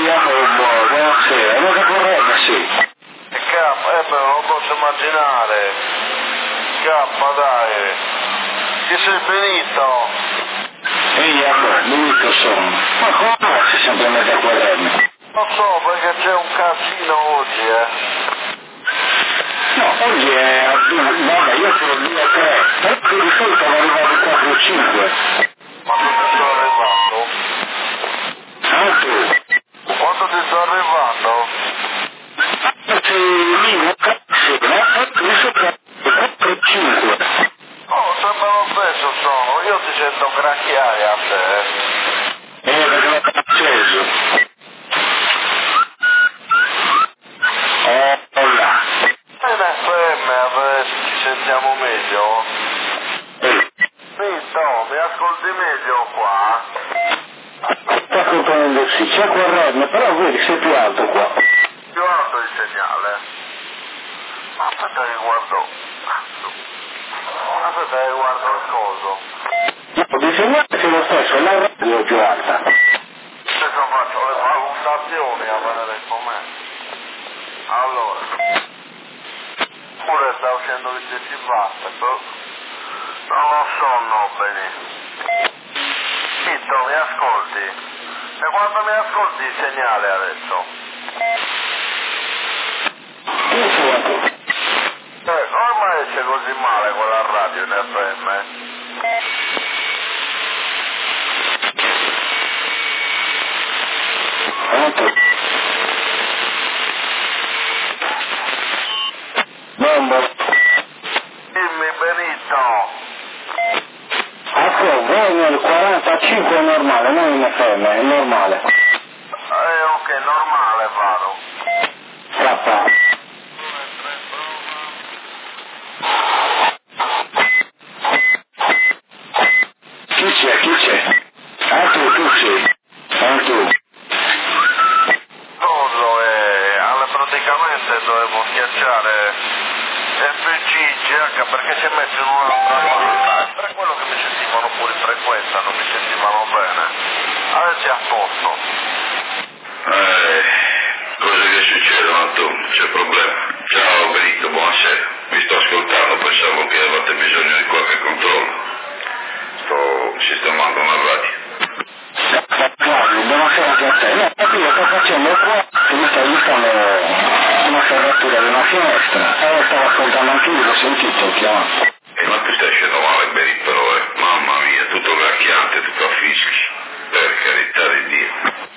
Jacopo, buonasera, non che corrente, sì. Non lo posso immaginare. Dai. Chi sei Benito? Benito sono. Ma come si sempre mette a corrente? Non so, perché c'è un casino oggi, No, oggi è a 2, vabbè, io sono 2 a 3, però di solito sono arrivati 4 o 5. Quando ti sto arrivando? Tu? Quando ti sto arrivando? Sei lì, non cazzo, di sopra 4 o 5. Oh, sembra lo stesso sono, io ti sento gracchiare a te. Perché l'ho acceso. Là. In FM adesso ci sentiamo meglio? Vito, mi ascolti meglio qua? Sta ascoltando sì, c'è corrente, però vedi sei più alto qua. Più alto il segnale? Aspetta che guardo. Aspetta che guardo il coso. No, di segnale sei lo stesso, la radio è più alta. Adesso faccio le valutazioni a vedere com'è. Allora. Pure sta uscendo il decibel, non lo so, no, bene. Vito, mi ascolti? E quando mi ascolti il segnale adesso? Come mai esce così male quella radio in FM? Dimmi Benito. Voi nel 45 è normale, non in FM, è normale. Ok, normale vado. Scappa. Chi c'è? Tu sei. Tu. Praticamente dovevo schiacciare FG, GH perché si è messo in un'altra qualità. Per quello che mi sentivano fuori frequenza, non mi sentivano bene. Adesso è a posto. Cose che succedono tu, c'è problema. Ciao Benito, buonasera. Vi sto ascoltando, pensavo che avevate bisogno di qualche controllo. Sto sistemando una radio. Buonasera anche a te. No, io sto facendo qua, che mi stai buttando una serratura di una finestra. Stavo ascoltando anche io, l'ho sentito, ho chiamato. Ma tu stai scendo male Benito, però, Mamma mia, tutto gracchiante, tutto a fischi. Per carità di Dio.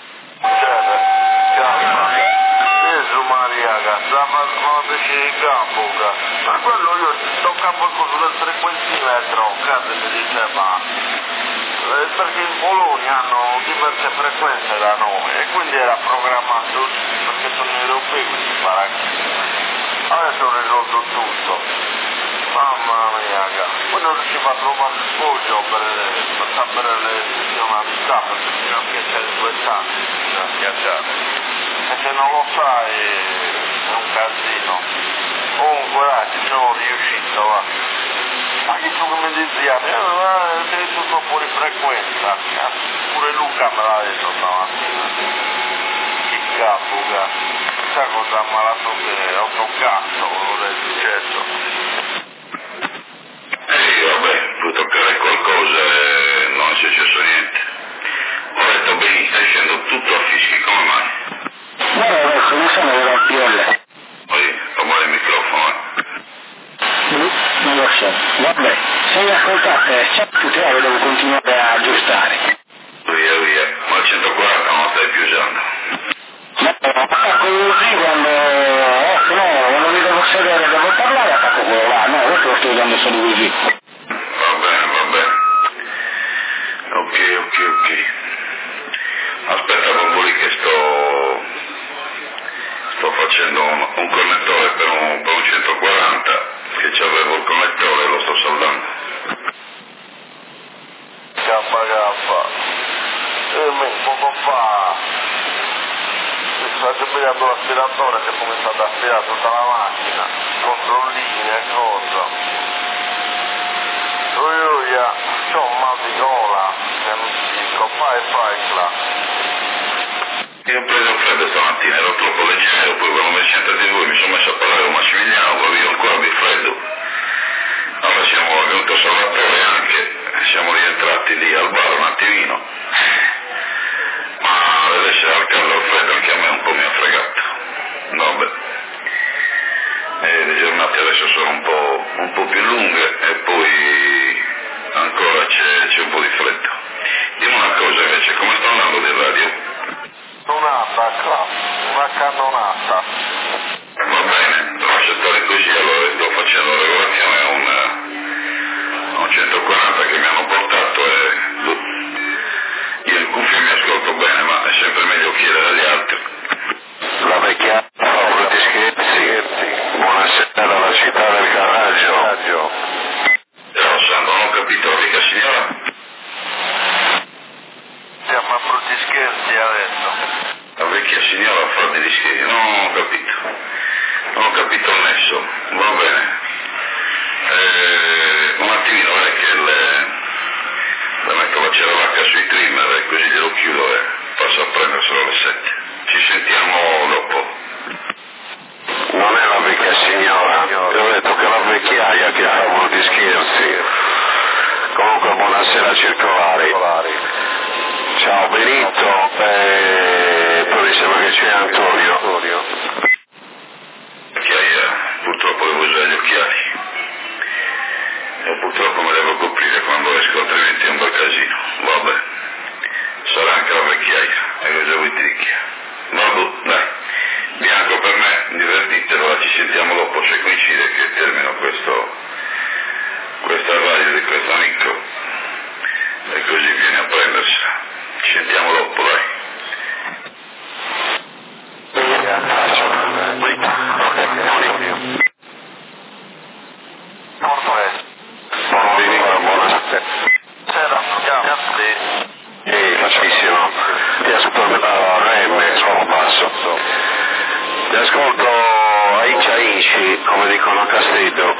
Gesù Maria, ma dici in campo, ma quello io sto campo del frequentimetro, cazzo mi dice perché in Polonia hanno diverse frequenze da noi e quindi era programmato perché sono europei questi paragrafи. Adesso ho risolto tutto. Mamma mia, poi non riuscivo a trovare il foglio per sapere le funzionalità perché bisogna schiacciare 2 tasti, bisogna schiacciare. E se non lo sai è un casino. Comunque ci sono riuscito, va. Ma che tu come dici? Sei tutto fuori frequenza. Pure Luca me l'ha detto stamattina. Che capo, sai cosa ha malato che ho toccato, non è successo. Vabbè, puoi toccare qualcosa e non è successo niente. Ho detto Benito, stai scendo tutto a fischi, come mai? Guarda adesso, non sono della PL. Fa male il microfono, Non lo so. Vabbè, se mi ascoltate, c'è più chiaro, devo continuare a aggiustare. Via, ma il 140 non lo stai più usando. Ma attacco così quando quando mi devo sedere devo parlare, attacco quello là, no, questo lo sto usando solo così. Va bene. Ok. Aspetta, Bomboli, che sto facendo un connettore per un 140, che c'avevo il connettore e lo sto soldando. Poco fa sto pigliando l'aspiratore che ho cominciato ad aspirare tutta la macchina, controllini e cose. C'ho un mal di gola, che non ti dico, fai là. Io ho preso freddo stamattina, ero troppo leggero, poi quando mi sentite voi mi sono messo a parlare con Massimiliano, poi io ancora di freddo. Allora siamo venuti a Salvatore anche, siamo rientrati lì al bar un attimino, ma deve essere al caldo al freddo, anche a me un po' mi ha fregato. Vabbè. Le giornate adesso sono un po' più lunghe e poi ancora c'è un po' di freddo. Dimmi una cosa invece, come sta andando di radio? Una cannonata. Va bene, lascia stare così, allora sto facendo la regolazione a un 140 che mi hanno portato e io in cuffia mi ascolto bene, ma è sempre meglio chiedere agli altri. La vecchia paura di scherzi. Buonasera dalla città del Carraggio. Ciao Sandro, non ho capito, la vecchia signora? Siamo a brutti scherzi adesso. La vecchia signora fa degli scherzi, non ho capito il nesso, va bene. Un attimino, che le metto la ceravacca sui trimmer e così glielo chiudo e passo a prenderselo alle 7. Ci sentiamo dopo. Non è la vecchia signora, io ho detto che è la vecchiaia che fa molti scherzi. Comunque buonasera circolari. Ciao Benito, poi mi sembra che c'è Antonio. Vecchiaia, purtroppo devo usare gli occhiali. E purtroppo mi devo coprire quando esco, altrimenti è un bel casino. Vabbè, sarà anche la vecchiaia, e cosa vuoi dire? Vabbè, dai. Bianco per me, divertitelo, ci sentiamo dopo, se coincide che termino questa radio di questo amico e così viene a prendersela. Ci sentiamo dopo, dai. Facilissimo, ti ascolto a RM, suono basso. Ti ascolto a Inci, come dicono a Castello.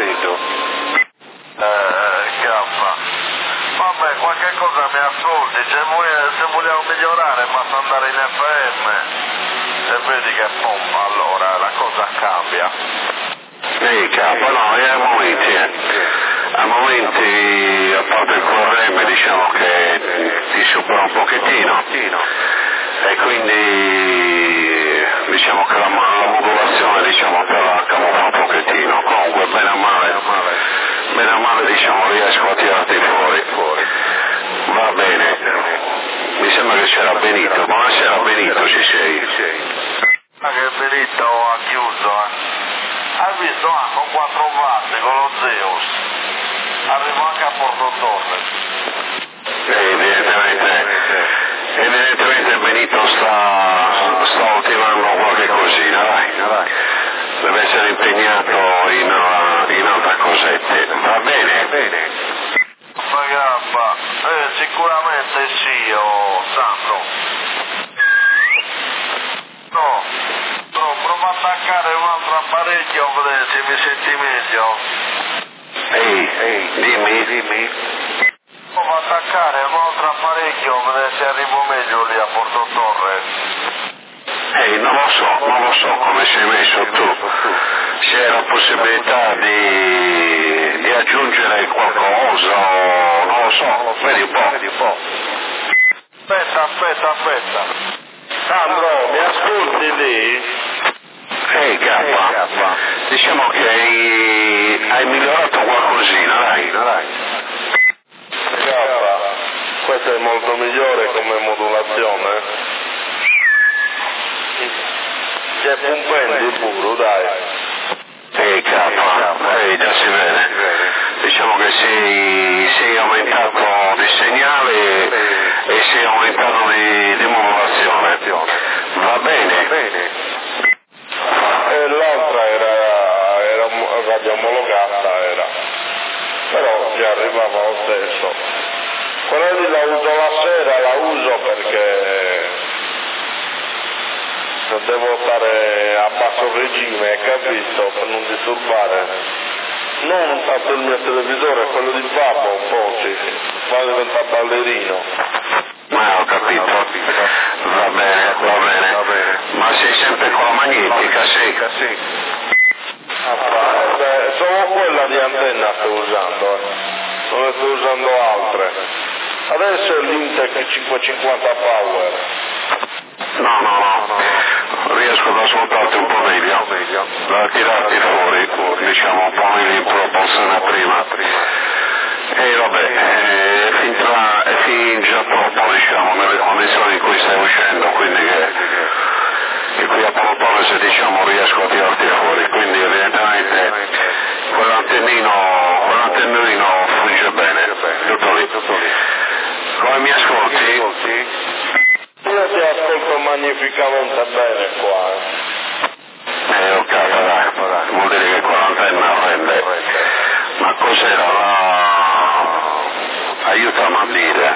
Gaffa. Vabbè, qualche cosa mi ascolti, se vogliamo migliorare basta andare in FM e vedi che pompa, allora la cosa cambia. Capo, no, è a momenti, a parte il QRM, diciamo che ti supera un pochettino e quindi diciamo che la modulazione te la camuffa un pochettino, comunque bene o male diciamo riesco a tirarti fuori. Va bene, mi sembra che c'era Benito. Buonasera Benito, ci sei? Ma che Benito ha chiuso, Hai visto con 4 watt con lo Zeus? Arrivo anche a Porto Torre. Evidentemente Benito sta ultimando qualche cosina, dai. Deve essere impegnato in altre cosette. Va bene? Magabba, sicuramente sì, Sandro. No, prova a attaccare un altro apparecchio a vedere se mi senti meglio. Dimmi. Prova a attaccare un altro apparecchio a vedere se arrivo meglio lì a Porto Torre. Non lo so come sei messo tu. C'è la possibilità di aggiungere qualcosa, non lo so, vedi un po'. Aspetta. Sandro, mi ascolti lì? Kappa, diciamo che hai migliorato qualcosina, dai. Kappa, questo è molto migliore come modulazione. C'è pumpendi puro, dai. Kappa, già si vede. Diciamo che sei aumentato di segnale e sei aumentato di modulazione. Va bene? E l'altra era radio omologata, però ci arrivava lo stesso. Quella lì la uso la sera, la uso perché devo stare a basso regime, capito, per non disturbare non tanto il mio televisore, quello di babbo un po', sì, fa diventare ballerino. Ho capito. Va bene. sì. Solo quella di antenna sto usando, non ne sto usando altre. Adesso è l'Intec 550 Power. No, riesco ad ascoltarti un po' meglio, da tirarti fuori, diciamo un po' meglio in proporzione a prima. E vabbè, è fin già troppo, diciamo, nelle condizioni in cui stai uscendo, quindi che qui a Portone se diciamo riesco a tirarti fuori, quindi evidentemente quell'antennino funge bene, tutto lì. Come mi ascolti? Io ti ascolto magnificamente bene qua. Ok, dai, vuol dire che quell'antenna rende. Ma cos'era aiutami a dire.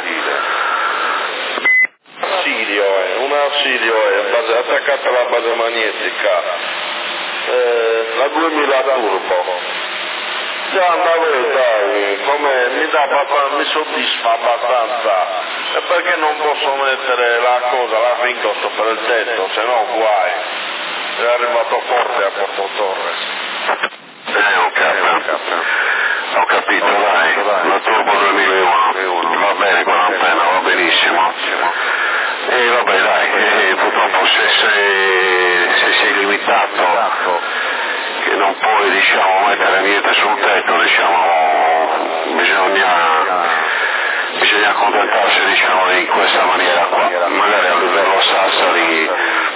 Una Sirio è attaccata alla base magnetica, la 2000 turbo. Già dai, come mi soddisfa abbastanza, e perché non posso mettere la ringosto per il tetto, se no guai, è arrivato forte a Porto Torres. Ho capito, dai, la Turbo 2001, va bene quell'antenna, va benissimo. E vabbè dai, purtroppo se sei limitato, che non puoi diciamo mettere niente sul tetto, diciamo, bisogna accontentarsi diciamo in questa maniera qua, magari a livello Sassari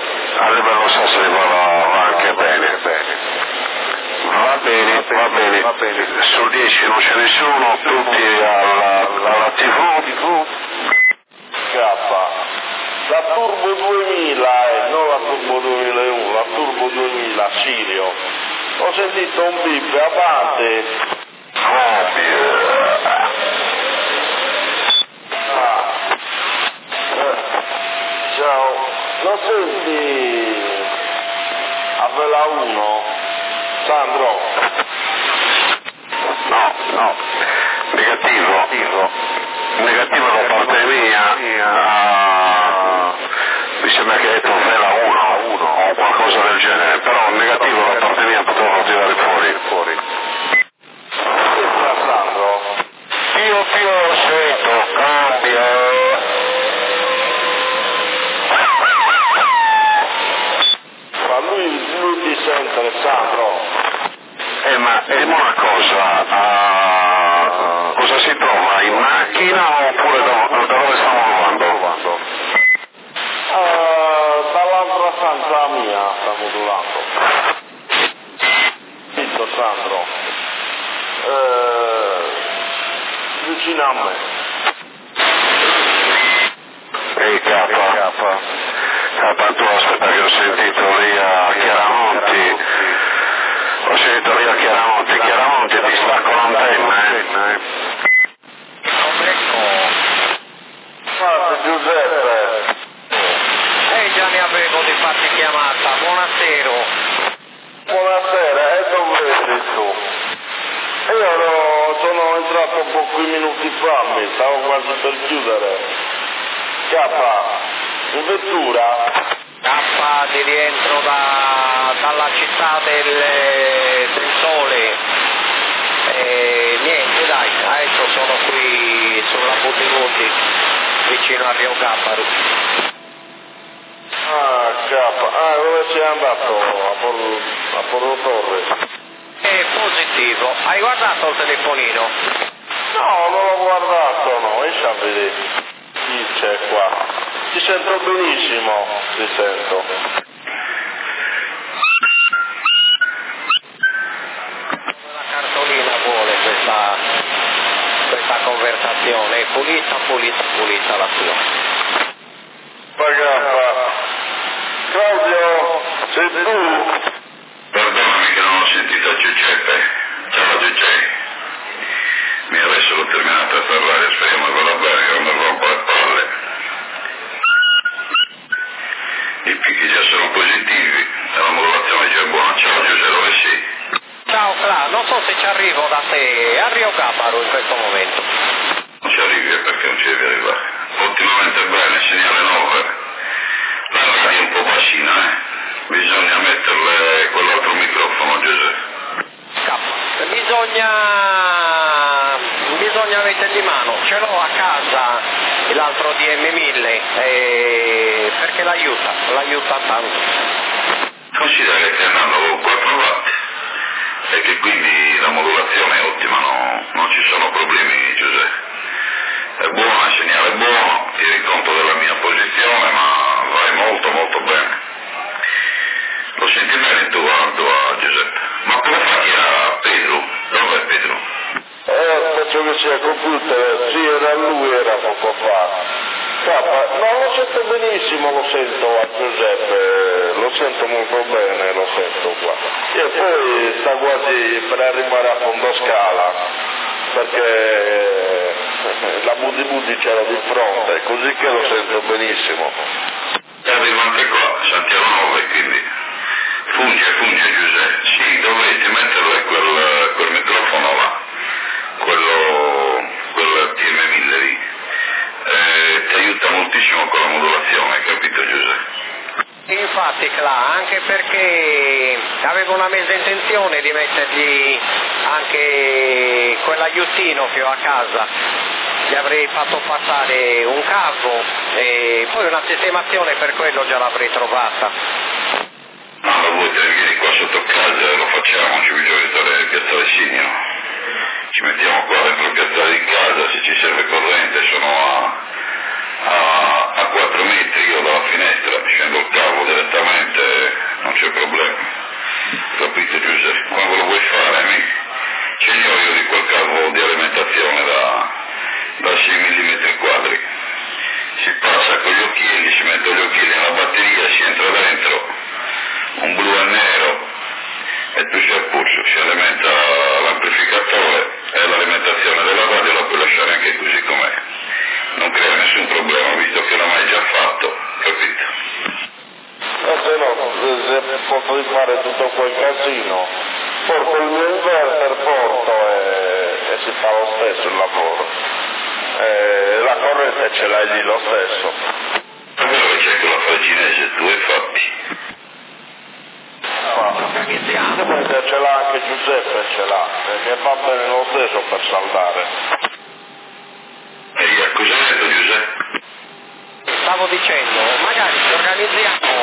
va anche bene. Va bene, sul 10 non c'è nessuno, tutti alla TV. La Turbo 2000, non la Turbo 2001, la Turbo 2000 Sirio. Ho sentito un bip, avanti. Ciao, lo senti a Vela 1, Sandro? No, negativo da parte mia, mi sembra che hai detto Vela 1 o qualcosa del genere, però negativo da parte mia potrò tirare fuori. Sandro? Io sento, cambia. Ma lui ti sente, Sandro? Ma dimmi una cosa, cosa si trova in macchina oppure da dove stiamo provando? Dall'altra stanza mia sta modulando. Zitto Sandro. Vicino a me. Ehi capa, tu aspetta che ho sentito lì a Chiaramonti. Chiaramonti ti stacco l'antenna, Guarda Giuseppe. Già ne avevo di farti chiamata, buonasera. Buonasera, e dove sei tu? Io sono entrato pochi minuti fa, mi stavo quasi per chiudere. In vettura? Di rientro dalla città del sole. Niente dai, adesso sono qui sulla Butimuti, vicino a Rio Gapparo. Dove sei andato? A Porto Torres? È positivo, hai guardato il telefonino? No, non l'ho guardato, no, e sapete chi c'è qua? Ti sento benissimo, ti sento. La cartolina vuole questa conversazione, pulita la sua. Pagappa. Claudio, sei tu? Perdonami che non ho sentito Giuseppe. Ciao Giuseppe. Adesso l'ho terminato a parlare, speriamo che vada bene, che non mi rompo le palle. I picchi già sono positivi, la modulazione già è buona. Ciao Giuseppe, dove sei? Ciao Cla, non so se ci arrivo da te a Rio Gapparo in questo momento. Non ci arrivi perché non ci devi arrivare. Ottimamente bene, segnale 9. La radio è un po' bassina, bisogna metterle l'altro DM1000 perché l'aiuta tanto. Considera che stai andando con 4 watt e che quindi la modulazione è ottima, non ci sono problemi, Giuseppe. È buono, il segnale è buono, tieni conto della mia posizione, ma vai molto molto bene. Lo senti bene tu, Giuseppe? Ma come fai a Pedro? Dov'è Pedro? Penso che sia computer, sì, era poco fa. No, lo sento benissimo, lo sento a Giuseppe, lo sento molto bene, lo sento qua. E poi sta quasi per arrivare a fondo scala, perché la Budi c'era di fronte, così che lo sento benissimo. Arrivo anche qua, Santiago 9, quindi funge Giuseppe. Sì, dovresti metterlo quel microfono là, quello TM1000 lì. Ti aiuta moltissimo con la modulazione, capito Giuseppe? Infatti anche perché avevo una mezza intenzione di mettergli anche quell'aiutino che ho a casa, gli avrei fatto passare un cavo e poi una sistemazione per quello già l'avrei trovata. Ma lo vuoi te ne vieni qua sotto casa e lo facciamo, non c'è bisogno di stare a piazzale Signio. Ci mettiamo qua dentro il piazzale di casa, se ci serve corrente sono a 4 metri io dalla finestra, scendo il cavo direttamente, non c'è problema. Capito Giuseppe? Quando lo vuoi fare, ce ne ho io di quel cavo di alimentazione da 6 mm quadri. Si passa con gli occhielli, si mettono gli occhielli nella batteria, si entra dentro, un blu e nero, e tu c'è il pulso, si alimenta l'amplificatore e l'alimentazione della radio la puoi lasciare anche così com'è. Non crea nessun problema, visto che l'hai già fatto, capito? Se no, se posso fare tutto quel casino, porto il mio inverter, e si fa lo stesso il lavoro. La corrente ce l'hai lì lo stesso. Allora c'è quella fraginese, tu hai fatti. Ce l'ha anche Giuseppe, che va bene lo stesso per saldare. E cosa hai detto Giuseppe? Stavo dicendo, magari ci organizziamo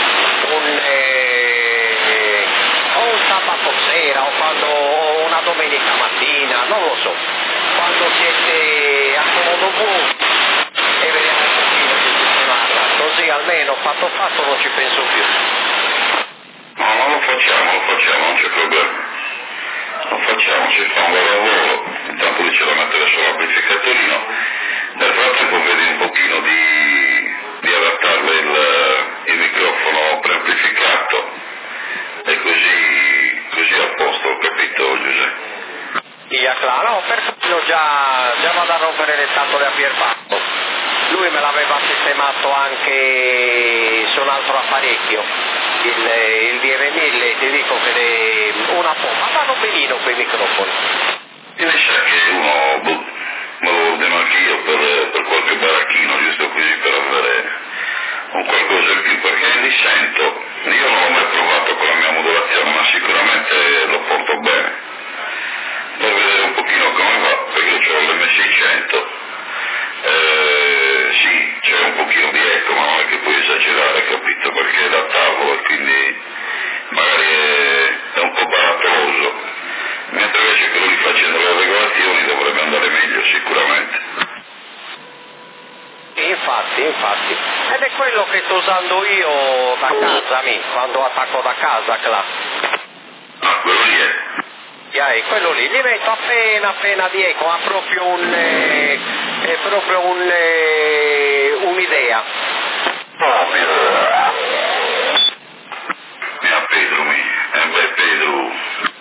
un sabato sera o una domenica mattina, non lo so, quando siete a comodo buono e vediamo un pochino di sistemarla, così almeno fatto non ci penso più. No, non lo facciamo, non c'è problema. Lo facciamo, si fa un bel lavoro, intanto lì c'è da mettere solo l'amplificatorino, nel frattempo vedi un pochino di adattarle il microfono preamplificato e così a posto, capito Giuseppe? No, per quello già vado a rompere le scatole a Pierpaolo. Lui me l'aveva sistemato anche su un altro apparecchio, il DM1000, ti dico che una pompa, vanno benino quei microfoni. E mi sa che uno, me lo ordino anche io per qualche baracchino, giusto così per avere un qualcosa in più, perché li sento, io non l'ho mai provato con la mia modulazione, ma sicuramente lo porto bene. Per vedere un pochino come va, perché io ho l'M600, sì, c'è un pochino di eco, ma non è che puoi esagerare, capito? Perché è da tavolo e quindi magari è un po' barattoloso, mentre invece che lui facendo le regolazioni dovrebbe andare meglio sicuramente. Infatti, ed è quello che sto usando io da casa, quando attacco da casa, Ah, quello lì è? Quello lì, gli metto appena di eco, ha proprio un'idea. Pedro, Pedro.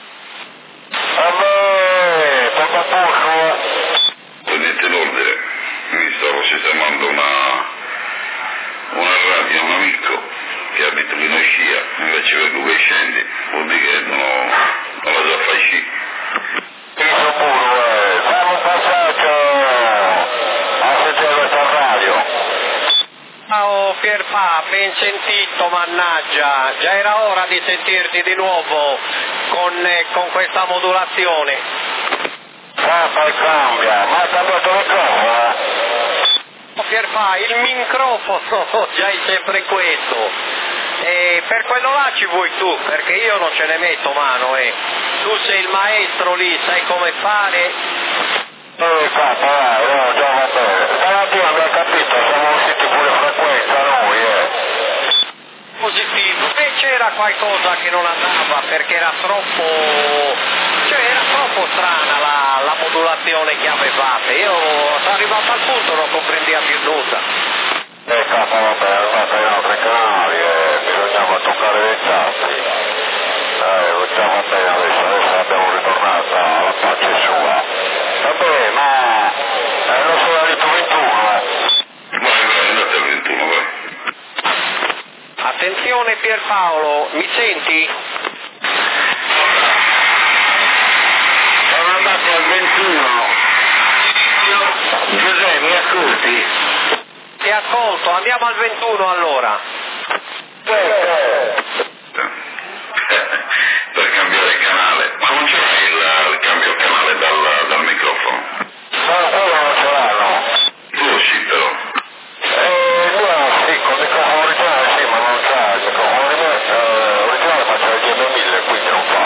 Poco poco. Prendete l'ordine, mi stavo sistemando una radio a un amico che abita lì in scia, invece vedo che scendi, vuol dire che non la già fai sci. Io pure, siamo passati a sentire questa radio. Ciao Pierpa, ben sentito, mannaggia, già era ora di sentirti di nuovo con questa modulazione. Poi cambia, ma sta questo microfono? Pierpa, il microfono già è sempre questo. E per quello là ci vuoi tu, perché io non ce ne metto mano, tu sei il maestro lì, sai come fare. Capo, no, già va bene. Stamattina abbiamo capito, siamo usciti pure frequenza noi, Positivo, e c'era qualcosa che non andava perché era troppo strana la modulazione che avevate. Io sono arrivato al punto non comprendia più nulla. Capo, vabbè, andate in altri canali bisognava toccare dei tasti. Già va bene adesso abbiamo ritornato alla pace sua. Vabbè, ma non sono arrivato 21. Vai, andate al 21, vai. Attenzione Pierpaolo, mi senti? Sono andato al 21. Giuseppe, mi ascolti? Ti ascolto, andiamo al 21 allora. Per cambiare canale. Ma non c'è il cambio canale dal microfono? No, quello non ce l'hanno. Tu sì però. Sì, con il microfono originale sì, ma non c'ha il microfono originale faccio il GM1000, quindi non fa.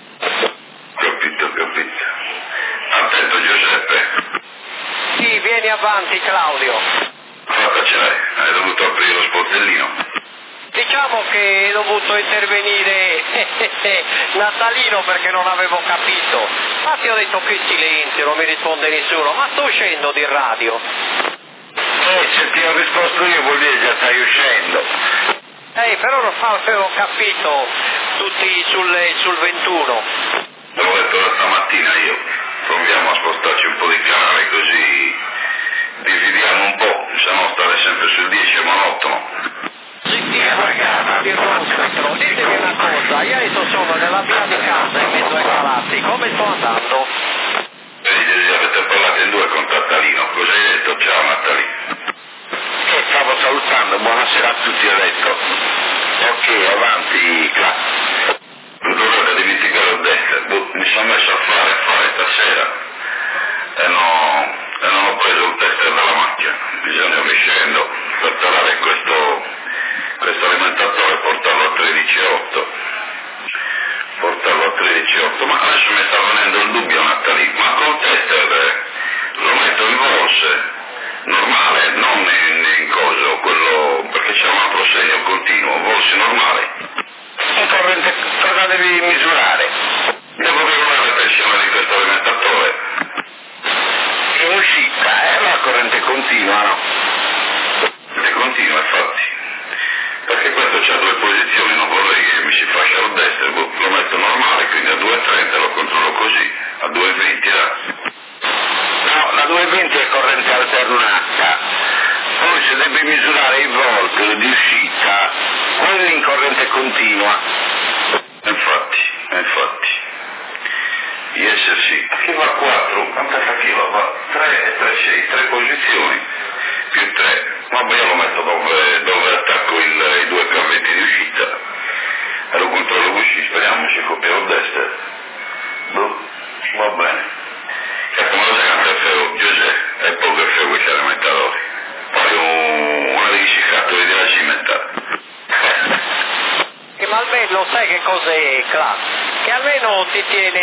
Capito. Attento Giuseppe. Sì, vieni avanti Claudio. Fatta ce l'hai, hai dovuto aprire lo sportellino. Diciamo che hai dovuto intervenire Natalino perché non avevo capito. Infatti ho detto che silenzio, non mi risponde nessuno, ma sto uscendo di radio. Se ti ho risposto io vuol dire che stai uscendo. Però non avevo capito tutti sul 21. L'ho detto da stamattina io, proviamo a spostarci un po' di canale così dividiamo un po', se no stare sempre sul 10 è monotono. Ditemi una cosa, io adesso sono nella via di casa in mezzo ai palazzi, come sto andando? Vedi, avete parlato in due con Tattalino, cosa hai detto? Ciao Natali. Stavo salutando, buonasera a tutti, ho detto. Ok, avanti, Non dovrete dimenticare il destra, mi sono messo a fare stasera e non ho preso il tester dalla macchina, bisogna mi scendo per tarare questo alimentatore e portarlo a 13,8. Ma adesso mi sta venendo il dubbio Natali, ma col tester lo metto in volse normale, non in coso, quello perché c'è un altro segno continuo, volse normali. E cosa devi misurare? Devo regolare la tensione di questo alimentatore. In uscita, la corrente continua, no? E continua infatti. Perché questo c'ha due posizioni, non vorrei che mi si faccia a destra, lo metto normale, quindi a 2,30 lo controllo così, a 2,20 là. No, la 220 è corrente alternata. Poi se devi misurare i volt di uscita, quello in corrente continua. Infatti. Yes sì. Che va 4, quanto va? 3 e 3, 6, 3 posizioni, più 3. Vabbè, io lo metto dove attacco i due cavetti di uscita e lo controllo così, speriamo si copia il destra. Va bene. E come lo sai che feo, Giuseppe, è poco il feo che c'è alimentatore. Poi una di scatole di la cimenta. Ma almeno sai che cos'è, Cla? Che almeno ti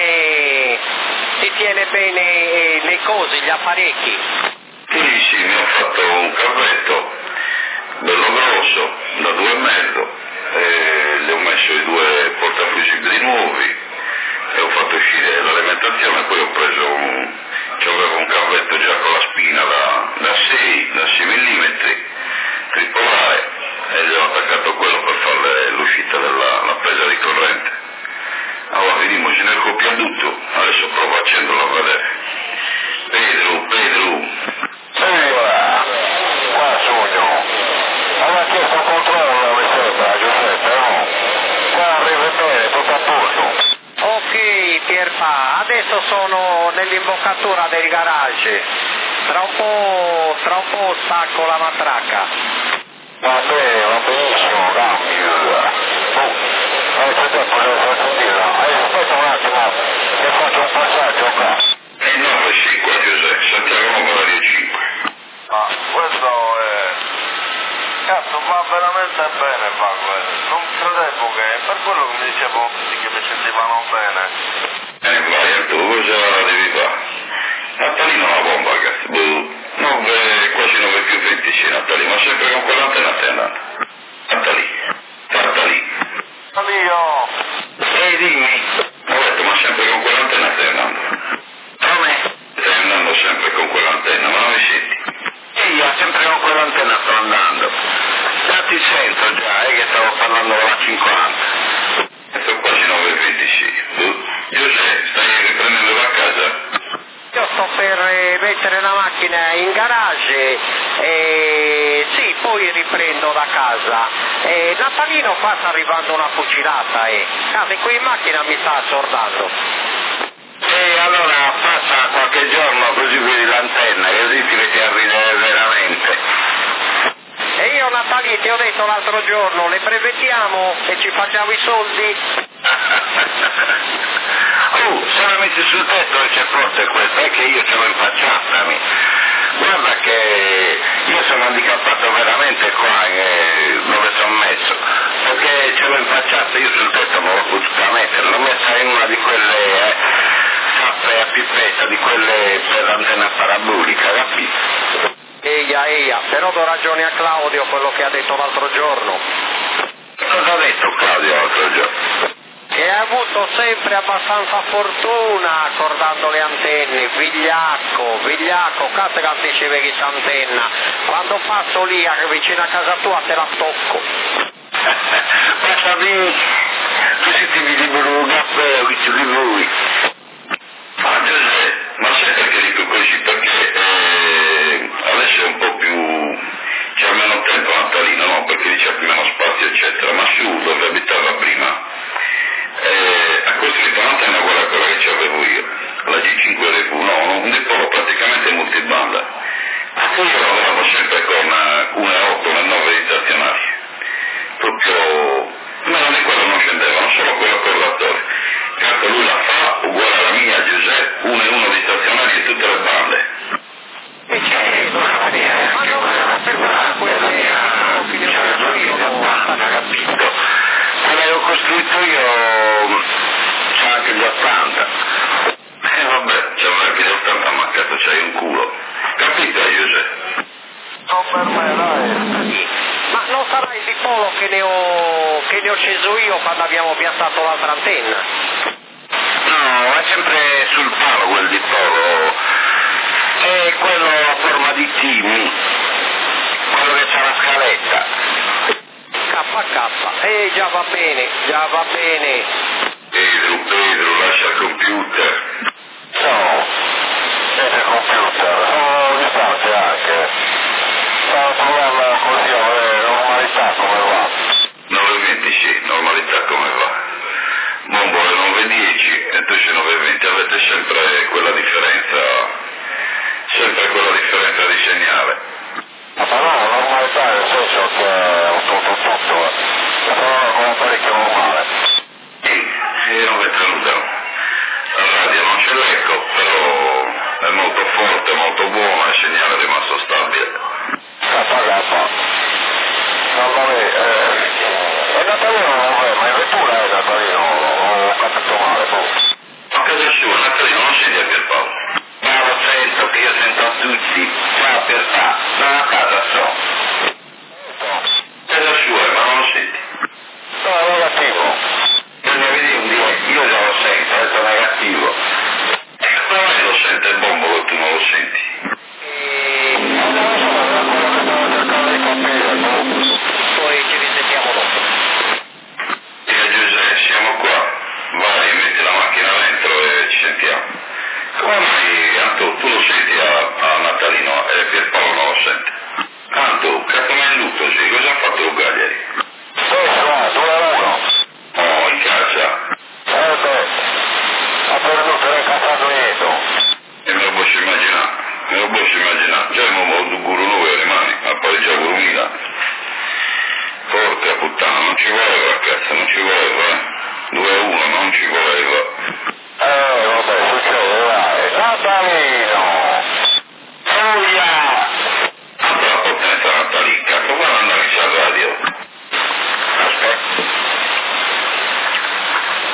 tiene bene le cose, gli apparecchi. Sì, mi ho fatto un cavetto bello grosso, da 2,5, le ho messo i due portafusibili nuovi e ho fatto uscire l'alimentazione, poi ho preso c'avevo un cavetto già con la spina da 6 mm, tripolare, e gli ho attaccato quello per fare l'uscita della presa di corrente. Allora vediamo, ce ne copia tutto, adesso provo a accenderlo a vedere. Pedro. Qua sogno. Aveva chiesto un controllo, mi sembra, Giuseppe, no? Qua arriva bene, tutto a posto. Ok Pierpa, adesso sono nell'imboccatura del garage. Tra un po' stacco la matracca. Va benissimo, cambio. C'è tempo di sentire. Aspetta un attimo, che faccio un passaggio qua. 9,5 Giuseppe, Santiago 9,5. Ma questo tutti che mi sentivano bene. Vai, tu cosa devi fare? Natalino è una bomba, ragazzi. 9, quasi 9 più 26 Natalino, ma sempre con quell'antenna stai andando. Natalino. Io! Ehi, dimmi. Ho detto, ma sempre con quell'antenna stai andando. Come? Stai andando sempre con quell'antenna, ma non mi senti? Sì, io sempre con quell'antenna sto andando. Già ti sento già, che stavo parlando con la 50. Sono quasi 9:26. Giuseppe, stai riprendendo la casa? Io sto per mettere la macchina in garage e sì, poi riprendo da casa. Natalino qua sta arrivando una fucilata e qui in macchina mi sta assordando. E allora passa qualche giorno così vedi l'antenna, così ti metti a ridere veramente. E io Natalino ti ho detto l'altro giorno, le preventiamo e ci facciamo i soldi? Se la metti sul tetto non c'è forse questo, è che io ce l'ho impacciatami. Guarda che io sono handicappato veramente qua dove sono messo, perché ce l'ho impacciata io sul tetto, non l'ho potuta mettere, l'ho messa in una di quelle sappe a pipetta, di quelle per l'antenna parabolica, capito? Eia, però do ragione a Claudio quello che ha detto l'altro giorno. Cosa ha detto Claudio l'altro giorno? Che ha avuto sempre abbastanza fortuna accordando le antenne, vigliacco, cazzo che anticipi questa antenna, quando passo lì vicino a casa tua te la tocco. Ma sapete, tu siete di Brugappeo, che di voi. Ma Giuseppe, ma sai perché dico così? Perché adesso è un po' più... c'è meno tempo Natalino, no? Perché c'è meno spazio eccetera, ma su dove abitava prima ha costruito un'antenna uguale a quella che c'avevo io, la G5 un dipolo praticamente multibanda, a cui io lavoravo sempre con una 8, una 9 di stazionari, proprio, ma di quello non scendevano, solo quello con l'attore. Certo, lui la fa uguale alla mia, Giuseppe, 1 e 1 di stazionari e tutte le bande. E c'è, ma non per capito? Quella che ho costruito io c'è anche gli 80. Vabbè, c'è un anche gli 80 mancato, c'hai un culo. Capito, Giuseppe? Non per me, dai. Ma non sarà il dipolo che ne ho sceso io quando abbiamo piazzato l'altra antenna? No, è sempre sul palo quel dipolo. È quello a forma di T, quello che c'ha la scaletta. KK, già va bene. Pedro, lascia il computer. No, siete computer, sono distanze anche. Stavo provando così a vedere normalità come va. 9:20, normalità come va? Bombo alle 9:10 e tu c'è 9:20, avete sempre quella differenza di segnale. Ma no, normalità nel senso che è un tutto, però come parecchio normale. Sì, 9:31. La radio non c'è l'eco, però è molto forte, molto buona, il segnale è rimasto stabile. KK. Non vabbè, è Natalino non è, ma in vettura è Natalino, ho capito male, A casa sua, Natalino non senti a Pierpaolo? Ma lo sento, che io sento a tutti. Ciao Pierpa, sono a casa so. Casa sua, ma non lo senti? no, è negativo. Bisogna vedere un dia, io già lo sento, adesso è negativo. Come lo sente il bombo che tu non lo senti? Poi ci risentiamo dopo. Giuseppe, siamo qua. Vai, metti la macchina dentro e ci sentiamo. Come mai, Anto, tu lo senti a Natalino e Pierpaolo non lo sente? Anto, cazzo ma è lutto, sì, cosa ha fatto Gagliari? Qua, 2-1. Oh, in casa. Beh, ha perduto le casato dietro. E me lo posso immaginare. Già abbiamo un guru nuovo alle mani, ma poi già guru Milan. Porca puttana, non ci voleva, cazzo, non ci voleva, 2-1, non ci voleva. Vabbè, succede, dai. Natalino! Giulia! Apri la potenza Natalì, cazzo, guarda andare alla radio. Aspetta.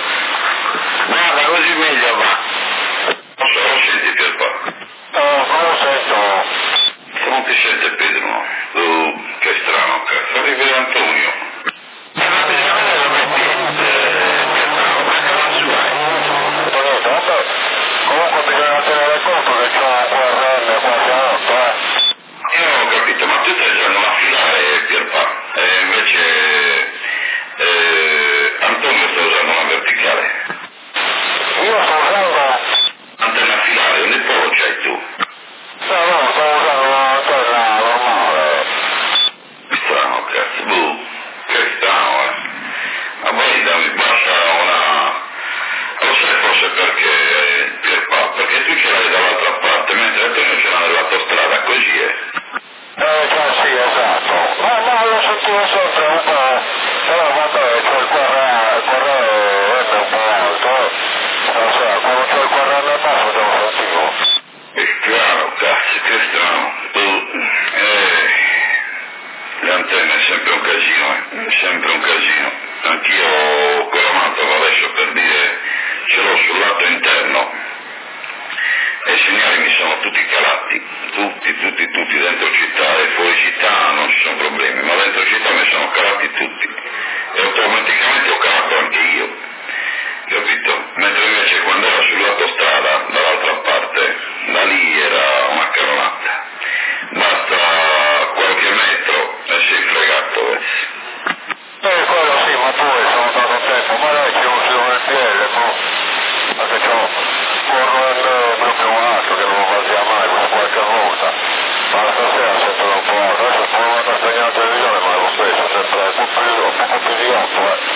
Anch'io quella mantova adesso, per dire, ce l'ho sul lato interno e i segnali mi sono tutti calati, tutti dentro città, e fuori città non ci sono problemi, ma dentro città mi sono calati tutti e automaticamente ho calato anche io, capito? Mentre invece quando era sul lato strada, dall'altra parte, da lì era una caronata, basta qualche metro e sei fregato, vedi? Quello sì, ma poi sono stato tempo, ma lei ci usa il piede, perché c'ho correre proprio un altro che non lo faceva mai qualche volta, ma stasera sempre un po', adesso ho provato a stagnare la televisione, ma è lo stesso, sempre un po' più di otto,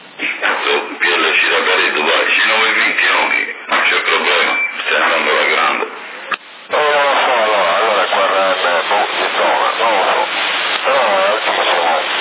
PLC da Gareto, vai, ci 9 non c'è problema, stai andando alla grande. Non lo so, allora QRM, di zona, non lo so, però è altissimo.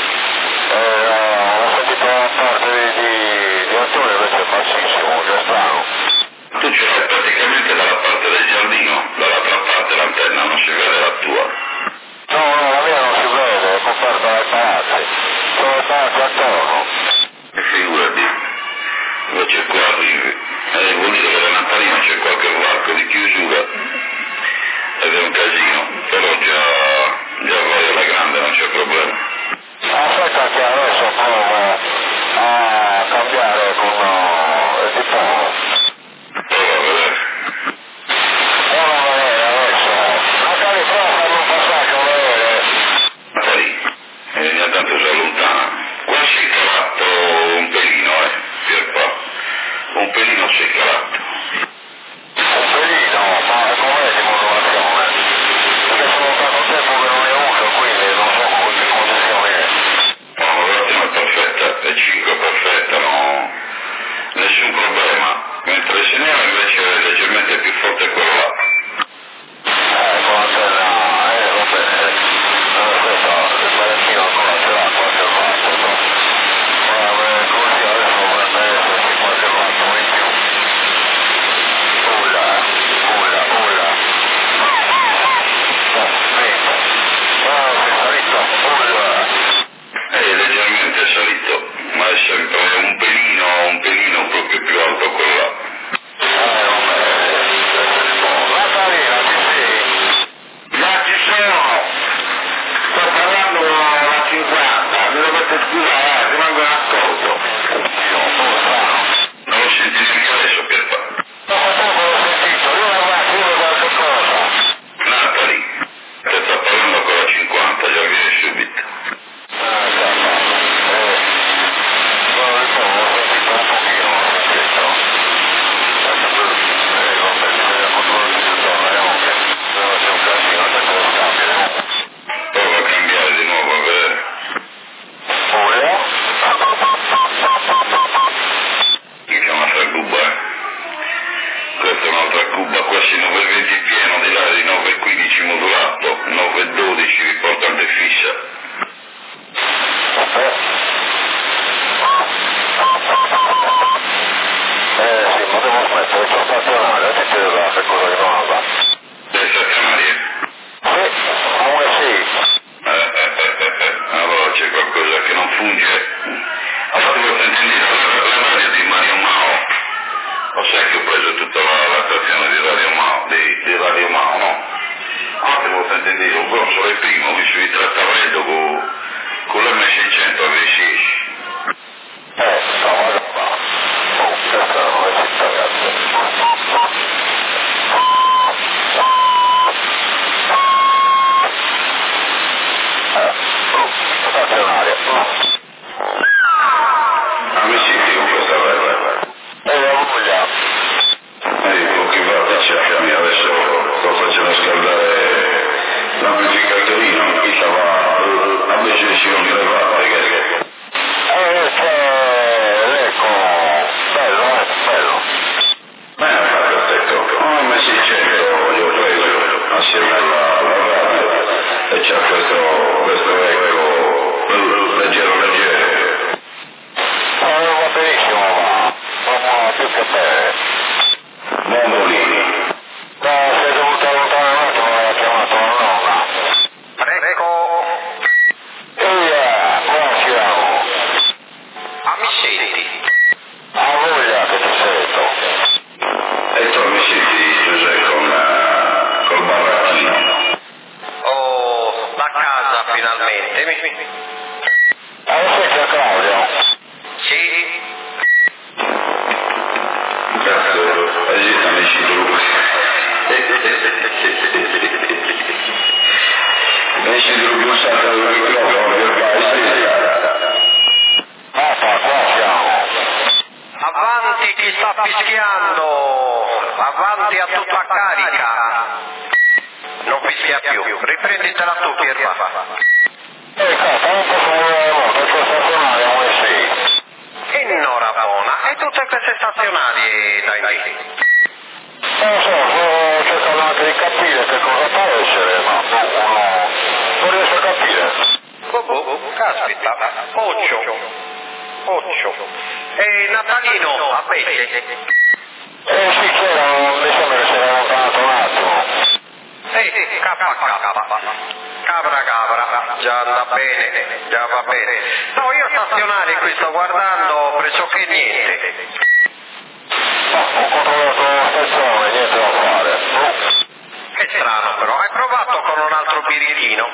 Ho sentito la parte di Antonio invece è bassissimo, che è strano. Tu ce l'hai praticamente dalla parte del giardino, dall'altra parte l'antenna non si vede la tua. No, la mia non si vede, è coperta dai palazzi, sono i palazzi attorno. E figurati, invece qua arrivi, vuol dire che da Natalino c'è qualche varco di chiusura ed è un casino, però già vai alla grande, non c'è problema. Aspetta che adesso provo a cambiare con il tipo. Prova a vedere. Provo a vedere adesso. Magari prova a farmi un passaggio a vedere. Dai, ogni tanto si allontana. Qua si è calato un pelino, Pierpa. Un pelino si è calato. Un pelino, ma com'è di modulazione? Perché sono stato tempo che non ne uso, quindi non so come che condizioni è. La modulazione è perfetta, è 5 perfetta, no? Nessun problema. Mentre il segnale invece è leggermente più forte quello là. Con l'antenna, va bene. Aspetta, il Valentino ancora ce l'ha qualche fatto, no? Così adesso dovrebbe esserci qualche fatto in più. Ulla. No, vinto. Sei salito, ulla. È leggermente salito, ma è sempre un pelino proprio più alto quello là. Natalina, ci sei? Ma ci sono! Sto parlando alla 50, mi dovete scusare, rimango in ascolto. Non lo senti neanche adesso, Pierpa. Poco l'ho sentito, io la guardo qualche cosa. Natali, te sta parlando con la 50, già viene subito. Prova a cambiare di nuovo, a vedere. Qui c'è un'altra cuba, Questa è un'altra cuba, quasi 9,20 pieno, di là di 9,15 modulato, 9,12 riportante fissa. Sì, ma devo smettere, c'ho stazionale, ti chiedo che cosa che non va. Sei stazionario? Sì, come sì. Allora c'è qualcosa che non funge. Allora devo sentire la radio di Mario Mao. Lo sai che ho preso tutta la stazione di Radio Mao, di Radio Mao, no? Ah, devo sentire un grosso del primo, mi si trattavendo con l'M600 a V6. Guarda qua. Questa non è città, ragazzi. Stazionario. Amici, con questa vai. La voglia. Poche volte cercami, adesso sto facendo scaldare l'amplificatorino, qui stava a 10 km, saldi a tutta carica. Non fischia più. Riprenditela tu, Pierpa. Enhorabuona. E tutte queste stazionarie, dai. Non so, sto cercando anche di capire che cosa può essere, ma non riesco a capire. Caspita, Occio. E Natalino, a pesce? Sì, c'era, mi sembra che si era allontanato un attimo. Cabra, già anda bene, già va bene. No, io stazionare qui sto guardando pressoché niente. Ho controllato la stazione, niente da fare. Che strano però, hai provato con un altro birichino?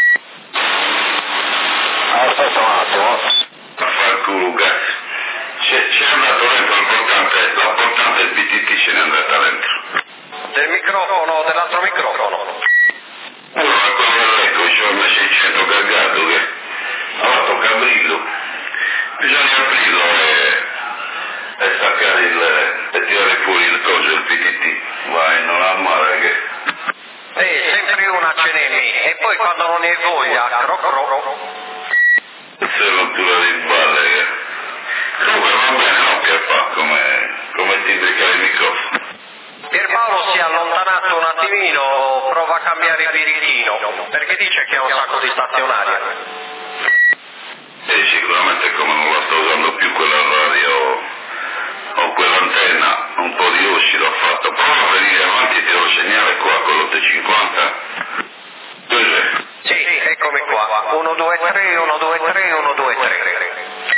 Aspetta un attimo. A far culo, cazzo. C'è andato dentro, l'importante è il BTT, ce n'è andata dentro. Del microfono, dell'altro microfono? Allora, quello dell'eco, c'è un 600 gargato che ha fatto un cabrillo. Bisogna aprirlo e staccare e tirare fuori il coso, il PTT. Vai, non ha male che... Sempre una ce n'è lì, e poi quando non ne voglia, cro. Questa è rottura di balle che... Comunque va bene, no, Pierpa, come ti indicare il microfono. Pierpaolo si è allontanato un attimino, prova a cambiare il birichino, perché dice che ha un sacco di stazionarie. Sicuramente come non la sto usando più quella radio o quell'antenna, un po' di oscillo ho fatto. Prova a venire avanti, ti do il segnale qua con l'850. Dove? Sì, eccomi qua. 1, 2, 3, 1, 2, 3, 1, 2, 3.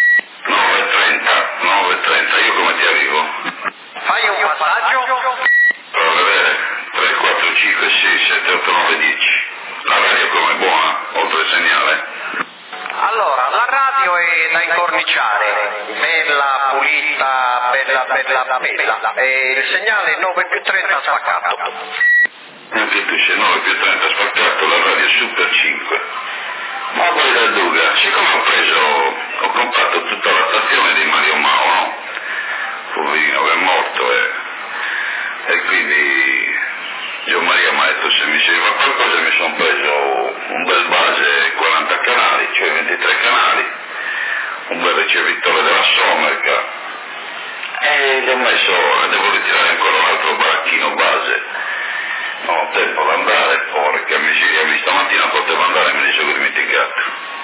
9.30, io come ti arrivo? Fai un passaggio? Prova a vedere, 3, 4, 5, 6, 7, 8, 9, 10. La radio come buona, oltre il segnale? Allora, la radio è da incorniciare, bella, pulita, bella, e il segnale 9 più 30 spaccato. Anche tu c'è 9 più 30 spaccato, la radio Super 5. Ma poi da Duga, siccome ho comprato tutta la stazione di Mario Mao, no? Poverino che è morto e quindi io Maria mi ha detto se mi serviva qualcosa mi sono preso un bel base 40 canali, cioè 23 canali, un bel ricevitore della Somerca e gli ho messo, devo ritirare ancora un altro baracchino base, non ho tempo da andare, porca miseria, stamattina potevo andare, me ne sono dimenticato.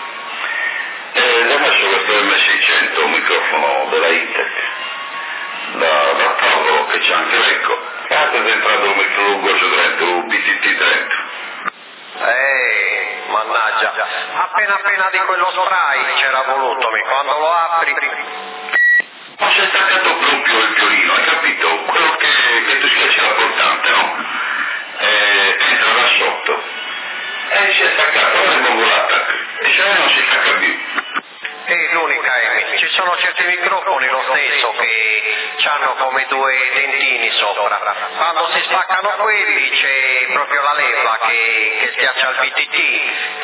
E gli ho messo questo M600, un microfono della Intec, da tavolo che c'è anche l'eco, e anche è entrato un microfono dentro, un BTT dentro. Mannaggia, appena di quello spray c'era voluto, quando lo apri... Ma si è staccato proprio il violino, hai capito? Quello che tu schiacci la portante, no? Entra da sotto e si è staccato, ora è volata e se non si stacca più. E l'unica è, ci sono certi microfoni lo stesso che hanno come due dentini sopra, quando si spaccano quelli c'è proprio la leva che schiaccia il BTT,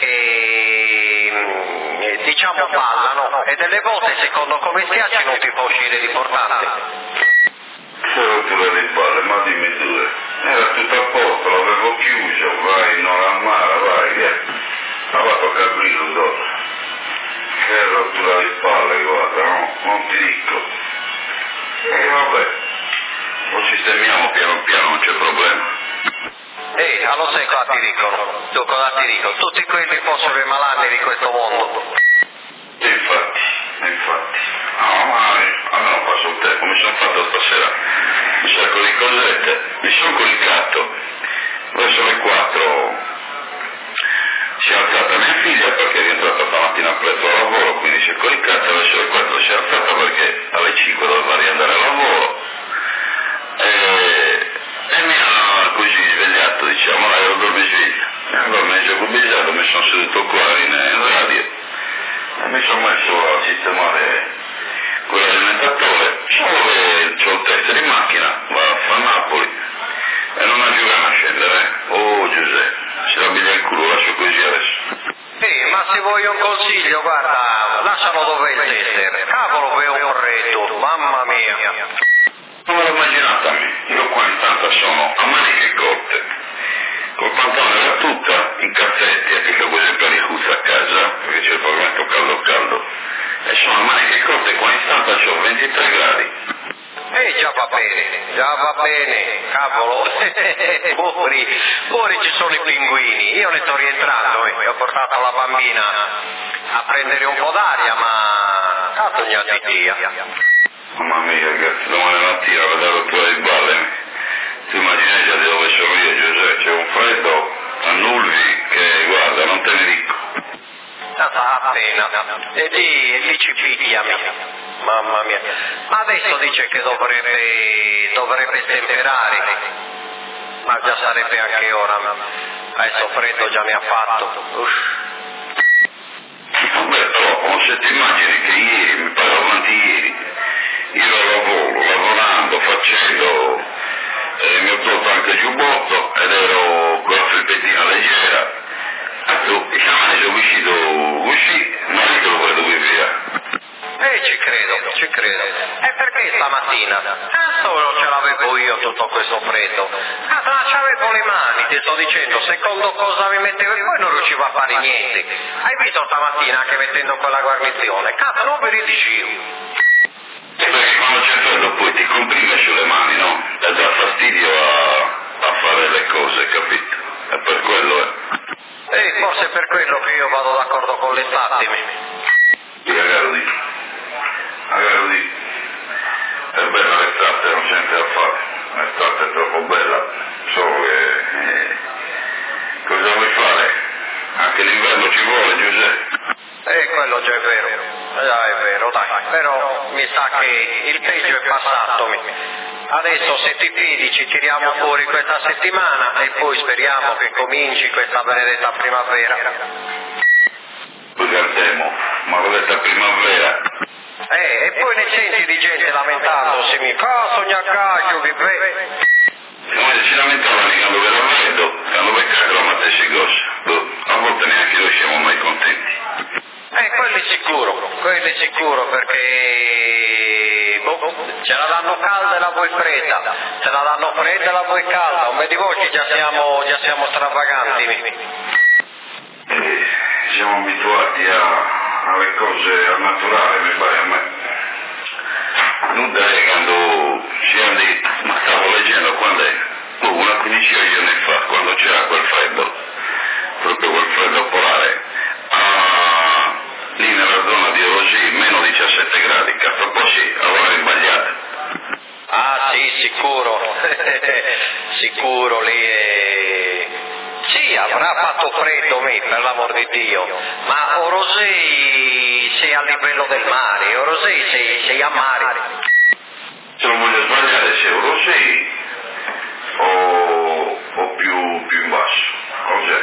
che diciamo ballano, e delle volte secondo come schiacci non ti fa uscire l'importante. Che rottura di balle, ma dimmi due, era tutto a posto, l'avevo chiuso, vai, non la mala, vai, via, ha fatto cabrillo dopo. Che rottura di palle, guarda, no? Non ti dico. E vabbè, lo sistemiamo piano piano, non c'è problema. Allo sai cosa ti dicono? Tu cosa ti dico? Tutti quelli fossero i malanni di questo mondo. Infatti. No, ma almeno passo il tempo, mi sono fatto stasera un sacco di cosette, mi sono coricato, verso le 4 si è alzata mia figlia perché è rientrata stamattina presto al lavoro, quindi si è coricata, verso le 4 si è alzata perché alle 5 doveva riandare al lavoro e mi ha così svegliato, diciamo, ero dormito sveglia. Allora mi sono cominciato, mi sono seduto qua in radio e mi sono messo a sistemare quell'alimentatore, solo che c'ho il test di macchina, va a Napoli e non ha giocato a scendere. Oh Giuseppe, si la biglia il culo, lascio così adesso. Ma se vuoi un consiglio, guarda, lascialo dove è il tester. Cavolo che è un corretto, mamma mia. Non me l'ho immaginata a me, io qua in stanza sono a maniche corte, col pantalone da tutta, in calzetti, che ho sempre li cuzzo a casa, perché c'è il pavimento caldo, e sono a maniche corte, qua in stanza c'ho 23 gradi. Già va bene, cavolo, fuori ci sono i pinguini, io ne sto rientrando, ho portato la bambina a prendere un po' d'aria, ma cazzo gnati dia. Mamma mia ragazzi, domani mattina vado alla rottura di balle, tu immagini già di dove sono io Giuseppe, c'è un freddo a Nulvi che guarda, non te ne dico. Appena, e lì ci picchiami, mamma mia, ma adesso dice che dovrebbe temperare, ma già sarebbe anche ora, adesso freddo già ne ha fatto. Vabbè, però se ti immagini che ieri, mi pare avanti ieri, io ero lavorando, facendo, mi ho tolto anche il giubbotto ed ero con la felpettina leggera. Sono uscito, ma io te lo volevo via. Ci credo. E perché stamattina? Solo ce l'avevo io tutto questo freddo. Ma c'avevo le mani, ti sto dicendo, secondo cosa mi mettevo e poi non riuscivo a fare niente. Hai visto stamattina anche mettendo quella guarnizione? Cazzo, non vi ridici io. Perché quando c'è freddo poi ti comprime sulle mani, no? E dà fastidio a fare le cose, capito? E per quello è. Forse è per quello che io vado d'accordo con l'estate. Agradì. È bella l'estate, non c'è niente da fare. L'estate è troppo bella. Solo che... cosa vuoi fare? Anche l'inverno ci vuole, Giuseppe. Quello già è vero, dai. Però mi sa che il peggio è passato. Adesso se ti fidi ci tiriamo fuori questa settimana e poi speriamo che cominci questa benedetta primavera. Guardiamo, maledetta primavera. E poi ne senti di gente lamentandosi, sogna cacchio, Come ci lamentavano quando era freddo, quando beccato la mattina si gossa. A volte neanche noi siamo mai contenti. Quello è sicuro perché ce la danno calda e la vuoi fredda, ce la danno fredda e la vuoi calda, un di voi che già siamo stravaganti. Siamo abituati alle cose al naturale, mi pare a me. Non dai quando siamo lì, ma stavo leggendo quando è, una quindicina di giorni fa, quando c'era quel freddo, proprio quel freddo polare, lì nella zona di Orosì, meno 17 gradi, cazzo, poi sì, allora è sbagliato. Sì, sicuro lì è... Sì, avrà fatto freddo per l'amor di Dio, ma Orosei sei a livello del mare, Orosei sei a mare. Se non voglio sbagliare, se Orosei o più in basso, cos'è?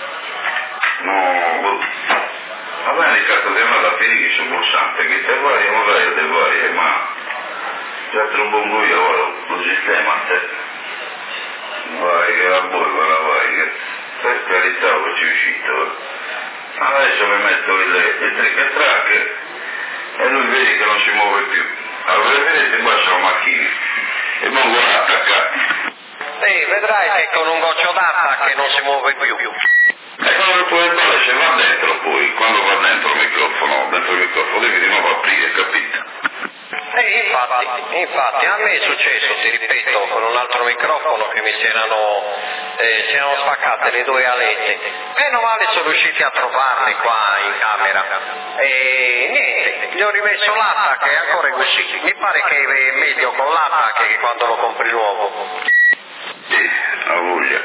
No, va bene, cazzo, che vado a finire che sono borsante, che te vai, ma già te lo pongo io ora, lo sistema a te. Vai che la borgola, vai che per carità che ci è uscito. Adesso mi metto il trick e track e lui vede che non si muove più. Allora vedete qua sono macchine e non vuole attaccare. Vedrai che con un goccio d'acqua che non si muove più. E quando poi il balle se va dentro poi, quando va dentro il microfono devi di nuovo aprire, capito? Infatti, a me è successo, ti ripeto, con un altro microfono che mi si erano spaccate le due alette. Meno male sono riusciti a trovarle qua in camera. E niente, gli ho rimesso l'attacco e ancora è così. Mi pare che è meglio con l'attacco che quando lo compri nuovo. A voglia.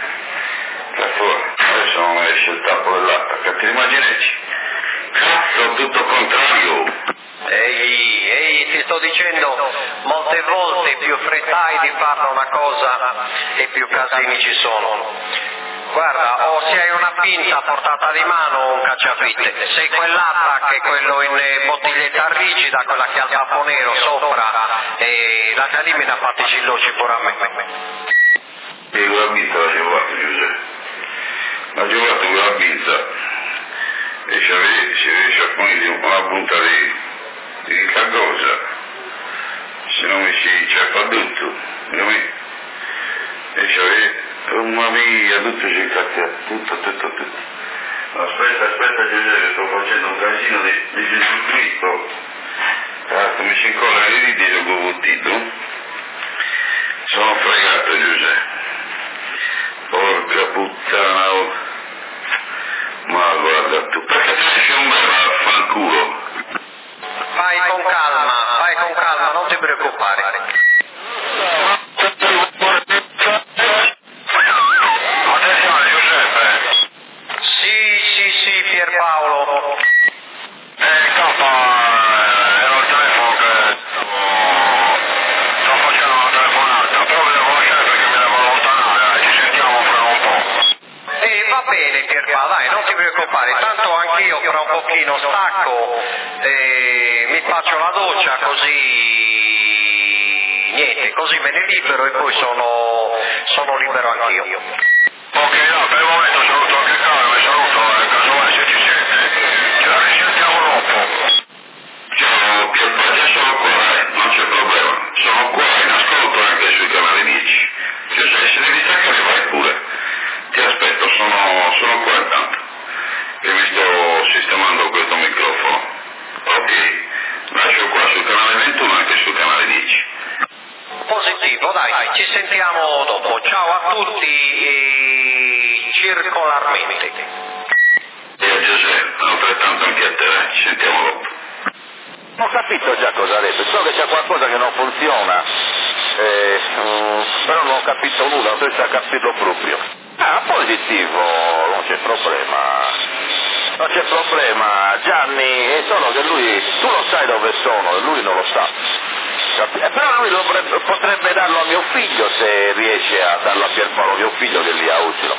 Adesso non esce il tappo dell'attacco, ti immagini? Cazzo, tutto contrario. Ehi, ti sto dicendo, molte volte più fretta hai di farla una cosa e più casini ci sono. Guarda, o se hai una pinza a portata di mano o un cacciavite, se quell'attacco è quello in bottiglietta rigida, quella che ha il tappo nero sopra, e la calimina fatti cilloci pure a me. E la pinza l'ha giovato, Giuseppe. L'ha giovato con la pinza e si riesce a punire una punta di qualcosa. se non mi si c'è fa tutto, e cioè, mamma mia, tutto si cacchia, tutto. Aspetta Giuseppe, sto facendo un casino di Gesù Cristo, mi si incolla le dita e sono convottito, sono fregato Giuseppe, porca puttana, ma guarda tu, perché c'è un bel fanculo. Fai con calma, non ti preoccupare. Attenzione Giuseppe. Sì, Pierpaolo. Era il telefono che sto facendo una telefonata, però mi devo lasciare perché mi devo allontanare, ci sentiamo fra un po'. Va bene Pierpaolo, dai, non ti preoccupare, tanto anch'io fra un pochino stacco, mi faccio la doccia così me ne libero e poi sono libero anch'io. Ok, no, per il momento saluto anche Carlo, mi saluto, casomai se ci sente, ce la risentiamo dopo. Io sono qua, non c'è problema, sono qua in ascolto anche sui canali 10. Se devi staccare vai pure, ti aspetto, sono qua intanto, che mi sto sistemando questo microfono. Ok, lascio qua sul canale 21 e anche sul canale 10. Positivo, dai, ci sentiamo dopo. Ciao a tutti circolarmente. E a Giuseppe, altrettanto anche a te, ci sentiamo dopo. Ho capito già cosa ha detto, so che c'è qualcosa che non funziona, però non ho capito nulla, non penso a capirlo proprio. Positivo, non c'è problema, Gianni, è solo che lui, tu lo sai dove sono, e lui non lo sa. Però lui potrebbe darlo a mio figlio se riesce a darlo a Pierpaolo, mio figlio che è lì a Usino.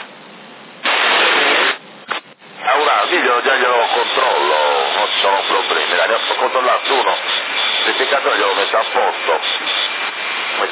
Ora, già glielo controllo, non ci sono problemi, ne ho controllato uno, l'identificatore gliel'ho messo a posto, ma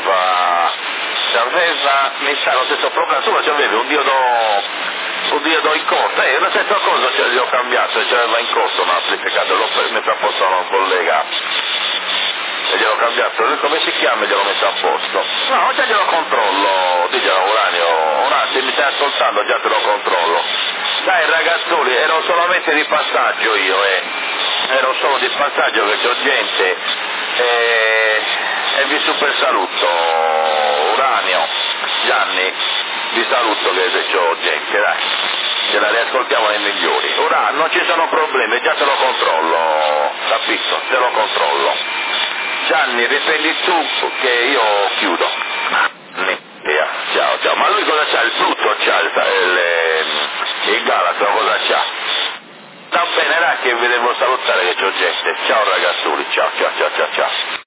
c'aveva, mi sa lo stesso problema, tu c'avevi un diodo in corsa, la stessa cosa gli ho cambiato, c'aveva in corsa un amplificatore, l'ho messo a posto a un collega, e gliel'ho cambiato, come si chiama e gliel'ho messo a posto. No, già glielo controllo, diglielo Uranio, se mi stai ascoltando già te lo controllo. Dai ragazzoli, ero solamente di passaggio io, ero solo di passaggio che c'ho gente, e vi super saluto, Uranio, Gianni, vi saluto che c'ho gente, dai, ce la riascoltiamo nei migliori. Ora non ci sono problemi, già te lo controllo, capito, te lo controllo. Gianni, riprendi tu che io chiudo. Ciao, ma lui cosa c'ha? Il Pluto c'ha, il Galatro cosa c'ha? Va bene, dai che vi devo salutare che c'ho gente. Ciao ragazzuli, ciao.